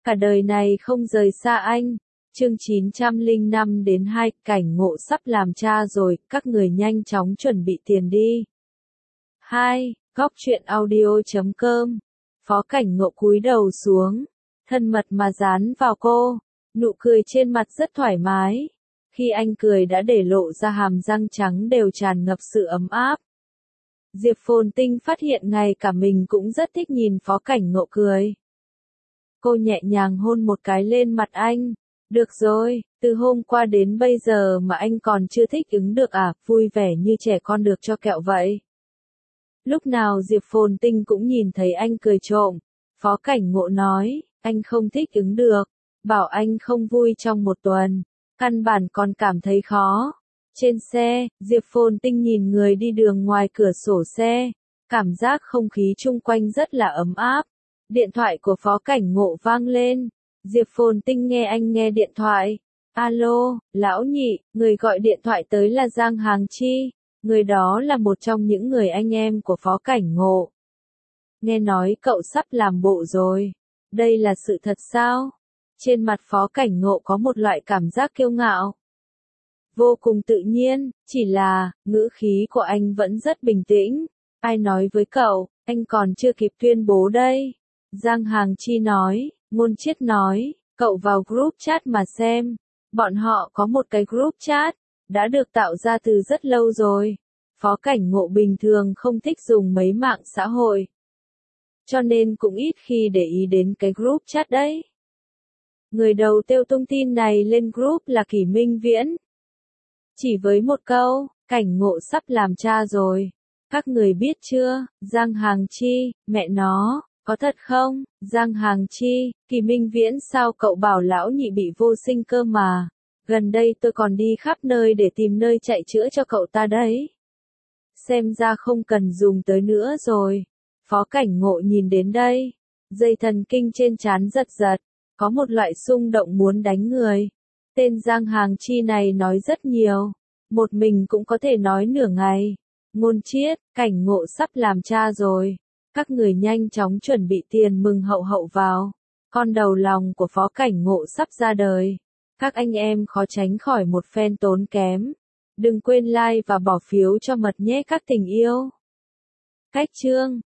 Cả đời này không rời xa anh. Chương 905 đến 2, cảnh ngộ sắp làm cha rồi, các người nhanh chóng chuẩn bị tiền đi. 2. Góc truyện audio.com. Phó Cảnh Ngộ cúi đầu xuống, thân mật mà dán vào cô, nụ cười trên mặt rất thoải mái. Khi anh cười đã để lộ ra hàm răng trắng đều tràn ngập sự ấm áp. Diệp Phồn Tinh phát hiện ngay cả mình cũng rất thích nhìn Phó Cảnh Ngộ cười. Cô nhẹ nhàng hôn một cái lên mặt anh. Được rồi, từ hôm qua đến bây giờ mà anh còn chưa thích ứng được à, vui vẻ như trẻ con được cho kẹo vậy. Lúc nào Diệp Phồn Tinh cũng nhìn thấy anh cười trộm. Phó Cảnh Ngộ nói, anh không thích ứng được, bảo anh không vui trong một tuần, căn bản còn cảm thấy khó. Trên xe, Diệp Phồn Tinh nhìn người đi đường ngoài cửa sổ xe, cảm giác không khí chung quanh rất là ấm áp. Điện thoại của Phó Cảnh Ngộ vang lên, Diệp Phồn Tinh nghe anh nghe điện thoại. Alo, lão nhị, người gọi điện thoại tới là Giang Hàng Chi, người đó là một trong những người anh em của Phó Cảnh Ngộ. Nghe nói cậu sắp làm bộ rồi, đây là sự thật sao? Trên mặt Phó Cảnh Ngộ có một loại cảm giác kiêu ngạo. Vô cùng tự nhiên, chỉ là, ngữ khí của anh vẫn rất bình tĩnh. Ai nói với cậu, anh còn chưa kịp tuyên bố đây. Giang Hàng Chi nói, Ngôn Chiết nói, cậu vào group chat mà xem. Bọn họ có một cái group chat, đã được tạo ra từ rất lâu rồi. Phó Cảnh Ngộ bình thường không thích dùng mấy mạng xã hội, cho nên cũng ít khi để ý đến cái group chat đấy. Người đầu tiêu thông tin này lên group là Kỷ Minh Viễn. Chỉ với một câu, Cảnh Ngộ sắp làm cha rồi. Các người biết chưa, Giang Hàng Chi, mẹ nó, có thật không? Giang Hàng Chi, Kỷ Minh Viễn sao cậu bảo lão nhị bị vô sinh cơ mà. Gần đây tôi còn đi khắp nơi để tìm nơi chạy chữa cho cậu ta đấy. Xem ra không cần dùng tới nữa rồi. Phó Cảnh Ngộ nhìn đến đây, dây thần kinh trên trán giật giật, có một loại xung động muốn đánh người. Tên Giang Hàng Chi này nói rất nhiều, một mình cũng có thể nói nửa ngày. Ngôn Chiết, Cảnh Ngộ sắp làm cha rồi, các người nhanh chóng chuẩn bị tiền mừng hậu hậu vào. Con đầu lòng của Phó Cảnh Ngộ sắp ra đời, các anh em khó tránh khỏi một phen tốn kém. Đừng quên like và bỏ phiếu cho mật nhé các tình yêu. Cách chương